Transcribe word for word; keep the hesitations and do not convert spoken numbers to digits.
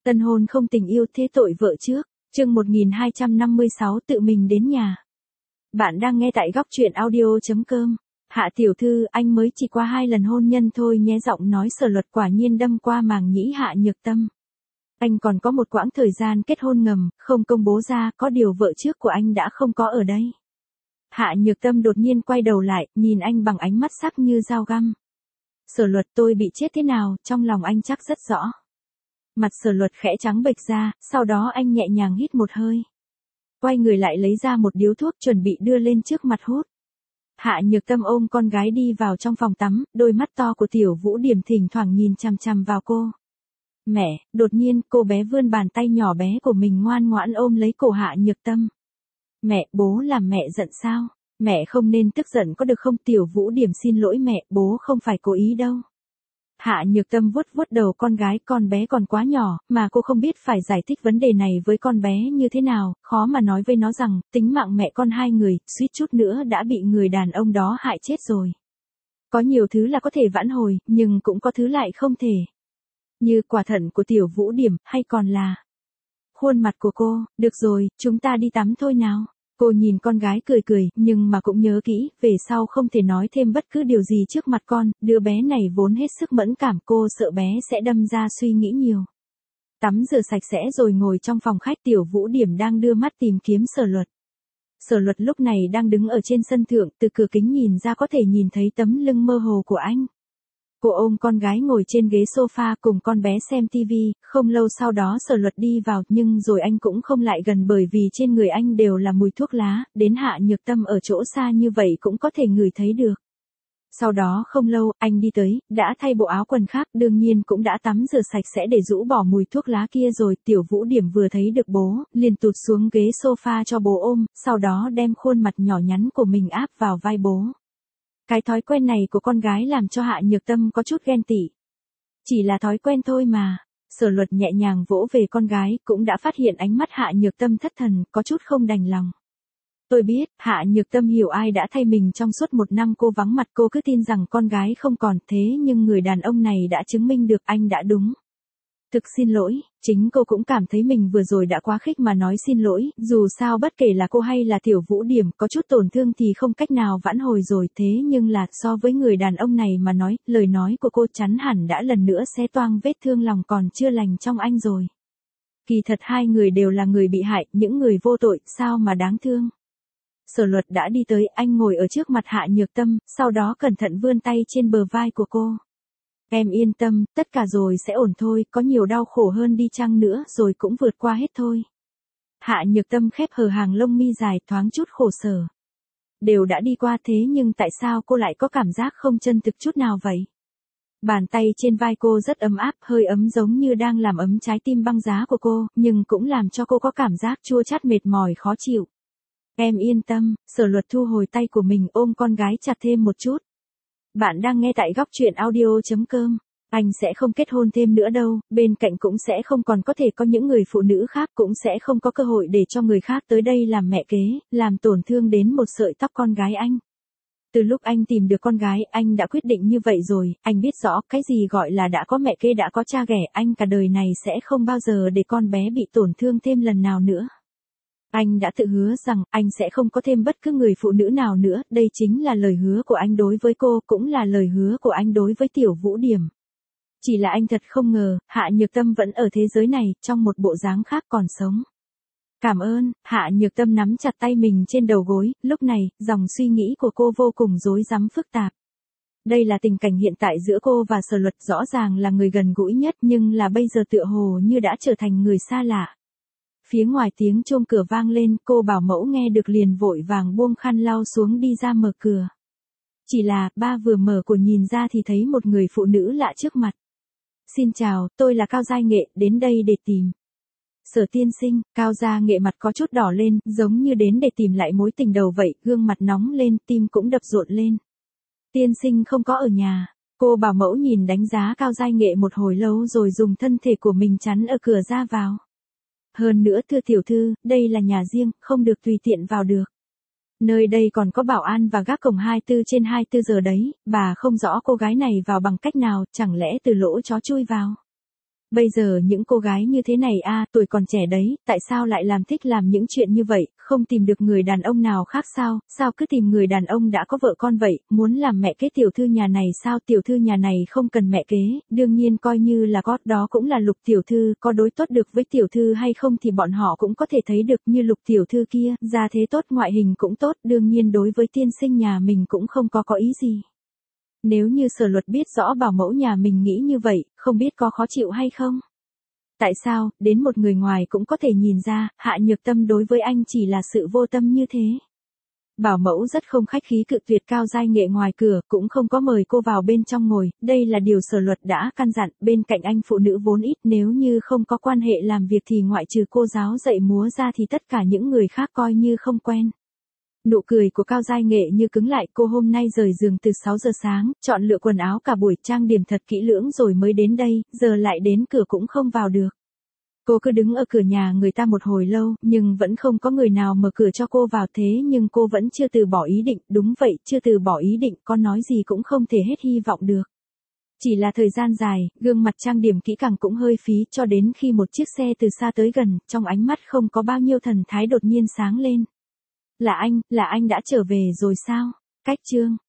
Tân hôn không tình yêu thế tội vợ trước, chương một nghìn hai trăm năm mươi sáu tự mình đến nhà. Bạn đang nghe tại góc truyện audio.com. Hạ tiểu thư, anh mới chỉ qua hai lần hôn nhân thôi nhé. Giọng nói Sở Luật quả nhiên đâm qua màng nhĩ Hạ Nhược Tâm. Anh còn có một quãng thời gian kết hôn ngầm, không công bố ra, có điều vợ trước của anh đã không có ở đây. Hạ Nhược Tâm đột nhiên quay đầu lại, nhìn anh bằng ánh mắt sắc như dao găm. Sở Luật, tôi bị chết thế nào, trong lòng anh chắc rất rõ. Mặt Sở Luật khẽ trắng bệch ra, sau đó anh nhẹ nhàng hít một hơi. Quay người lại lấy ra một điếu thuốc chuẩn bị đưa lên trước mặt hút. Hạ Nhược Tâm ôm con gái đi vào trong phòng tắm, đôi mắt to của Tiểu Vũ Điểm thỉnh thoảng nhìn chằm chằm vào cô. Mẹ, đột nhiên cô bé vươn bàn tay nhỏ bé của mình ngoan ngoãn ôm lấy cổ Hạ Nhược Tâm. Mẹ, bố làm mẹ giận sao? Mẹ không nên tức giận có được không? Tiểu Vũ Điểm xin lỗi mẹ, bố không phải cố ý đâu. Hạ Nhược Tâm vuốt vuốt đầu con gái, con bé còn quá nhỏ, mà cô không biết phải giải thích vấn đề này với con bé như thế nào, khó mà nói với nó rằng, tính mạng mẹ con hai người, suýt chút nữa đã bị người đàn ông đó hại chết rồi. Có nhiều thứ là có thể vãn hồi, nhưng cũng có thứ lại không thể. Như quả thận của Tiểu Vũ Điểm, hay còn là khuôn mặt của cô. Được rồi, chúng ta đi tắm thôi nào. Cô nhìn con gái cười cười, nhưng mà cũng nhớ kỹ, về sau không thể nói thêm bất cứ điều gì trước mặt con, đứa bé này vốn hết sức mẫn cảm, cô sợ bé sẽ đâm ra suy nghĩ nhiều. Tắm rửa sạch sẽ rồi ngồi trong phòng khách. Tiểu Vũ Điểm đang đưa mắt tìm kiếm Sở Luật. Sở Luật lúc này đang đứng ở trên sân thượng, từ cửa kính nhìn ra có thể nhìn thấy tấm lưng mơ hồ của anh. Cô ôm con gái ngồi trên ghế sofa cùng con bé xem tivi, không lâu sau đó Sở Luật đi vào, nhưng rồi anh cũng không lại gần bởi vì trên người anh đều là mùi thuốc lá, đến Hạ Nhược Tâm ở chỗ xa như vậy cũng có thể ngửi thấy được. Sau đó không lâu, anh đi tới, đã thay bộ áo quần khác, đương nhiên cũng đã tắm rửa sạch sẽ để rũ bỏ mùi thuốc lá kia rồi. Tiểu Vũ Điểm vừa thấy được bố, liền tụt xuống ghế sofa cho bố ôm, sau đó đem khuôn mặt nhỏ nhắn của mình áp vào vai bố. Cái thói quen này của con gái làm cho Hạ Nhược Tâm có chút ghen tị. Chỉ là thói quen thôi mà. Sở Luật nhẹ nhàng vỗ về con gái, cũng đã phát hiện ánh mắt Hạ Nhược Tâm thất thần, có chút không đành lòng. Tôi biết, Hạ Nhược Tâm hiểu ai đã thay mình trong suốt một năm cô vắng mặt, cô cứ tin rằng con gái không còn, thế nhưng người đàn ông này đã chứng minh được anh đã đúng. Thực xin lỗi, chính cô cũng cảm thấy mình vừa rồi đã quá khích mà nói xin lỗi, dù sao bất kể là cô hay là Tiểu Vũ Điểm có chút tổn thương thì không cách nào vãn hồi rồi, thế nhưng là so với người đàn ông này mà nói, lời nói của cô chắn hẳn đã lần nữa xé toang vết thương lòng còn chưa lành trong anh rồi. Kỳ thật hai người đều là người bị hại, những người vô tội, sao mà đáng thương. Sở Luật đã đi tới, anh ngồi ở trước mặt Hạ Nhược Tâm, sau đó cẩn thận vươn tay trên bờ vai của cô. Em yên tâm, tất cả rồi sẽ ổn thôi, có nhiều đau khổ hơn đi chăng nữa rồi cũng vượt qua hết thôi. Hạ Nhược Tâm khép hờ hàng lông mi dài, thoáng chút khổ sở. Đều đã đi qua, thế nhưng tại sao cô lại có cảm giác không chân thực chút nào vậy? Bàn tay trên vai cô rất ấm áp, hơi ấm giống như đang làm ấm trái tim băng giá của cô, nhưng cũng làm cho cô có cảm giác chua chát mệt mỏi khó chịu. Em yên tâm. Sở Luật thu hồi tay của mình, ôm con gái chặt thêm một chút. Bạn đang nghe tại góc truyện audio.com. Anh sẽ không kết hôn thêm nữa đâu, bên cạnh cũng sẽ không còn có thể có những người phụ nữ khác, cũng sẽ không có cơ hội để cho người khác tới đây làm mẹ kế, làm tổn thương đến một sợi tóc con gái anh. Từ lúc anh tìm được con gái, anh đã quyết định như vậy rồi, anh biết rõ cái gì gọi là đã có mẹ kế đã có cha ghẻ, anh cả đời này sẽ không bao giờ để con bé bị tổn thương thêm lần nào nữa. Anh đã tự hứa rằng, anh sẽ không có thêm bất cứ người phụ nữ nào nữa, đây chính là lời hứa của anh đối với cô, cũng là lời hứa của anh đối với Tiểu Vũ Điểm. Chỉ là anh thật không ngờ, Hạ Nhược Tâm vẫn ở thế giới này, trong một bộ dáng khác còn sống. Cảm ơn. Hạ Nhược Tâm nắm chặt tay mình trên đầu gối, lúc này, dòng suy nghĩ của cô vô cùng rối rắm phức tạp. Đây là tình cảnh hiện tại giữa cô và Sở Luật, rõ ràng là người gần gũi nhất nhưng là bây giờ tựa hồ như đã trở thành người xa lạ. Phía ngoài tiếng chuông cửa vang lên, cô bảo mẫu nghe được liền vội vàng buông khăn lau xuống đi ra mở cửa. Chỉ là, ba vừa mở cửa nhìn ra thì thấy một người phụ nữ lạ trước mặt. Xin chào, tôi là Cao Giai Nghệ, đến đây để tìm. Sở tiên sinh. Cao Gia Nghệ mặt có chút đỏ lên, giống như đến để tìm lại mối tình đầu vậy, gương mặt nóng lên, tim cũng đập rộn lên. Tiên sinh không có ở nhà. Cô bảo mẫu nhìn đánh giá Cao Giai Nghệ một hồi lâu rồi dùng thân thể của mình chắn ở cửa ra vào. Hơn nữa thưa tiểu thư, đây là nhà riêng, không được tùy tiện vào được. Nơi đây còn có bảo an và gác cổng hai mươi tư trên hai mươi tư giờ đấy, bà không rõ cô gái này vào bằng cách nào, chẳng lẽ từ lỗ chó chui vào. Bây giờ những cô gái như thế này a, tuổi còn trẻ đấy, tại sao lại làm thích làm những chuyện như vậy, không tìm được người đàn ông nào khác sao, sao cứ tìm người đàn ông đã có vợ con vậy, muốn làm mẹ kế tiểu thư nhà này sao, tiểu thư nhà này không cần mẹ kế, đương nhiên coi như là có, đó cũng là Lục tiểu thư, có đối tốt được với tiểu thư hay không thì bọn họ cũng có thể thấy được, như Lục tiểu thư kia, gia thế tốt, ngoại hình cũng tốt, đương nhiên đối với tiên sinh nhà mình cũng không có có ý gì. Nếu như Sở Luật biết rõ bảo mẫu nhà mình nghĩ như vậy, không biết có khó chịu hay không? Tại sao, đến một người ngoài cũng có thể nhìn ra, Hạ Nhược Tâm đối với anh chỉ là sự vô tâm như thế. Bảo mẫu rất không khách khí cự tuyệt Cao Giai Nghệ ngoài cửa, cũng không có mời cô vào bên trong ngồi, đây là điều Sở Luật đã căn dặn, bên cạnh anh phụ nữ vốn ít, nếu như không có quan hệ làm việc thì ngoại trừ cô giáo dạy múa ra thì tất cả những người khác coi như không quen. Nụ cười của Cao Giai Nghệ như cứng lại, cô hôm nay rời giường từ sáu giờ sáng, chọn lựa quần áo cả buổi, trang điểm thật kỹ lưỡng rồi mới đến đây, giờ lại đến cửa cũng không vào được. Cô cứ đứng ở cửa nhà người ta một hồi lâu, nhưng vẫn không có người nào mở cửa cho cô vào, thế nhưng cô vẫn chưa từ bỏ ý định, đúng vậy, chưa từ bỏ ý định, có nói gì cũng không thể hết hy vọng được. Chỉ là thời gian dài, gương mặt trang điểm kỹ càng cũng hơi phí, cho đến khi một chiếc xe từ xa tới gần, trong ánh mắt không có bao nhiêu thần thái đột nhiên sáng lên. Là anh, là anh đã trở về rồi sao? Cách chương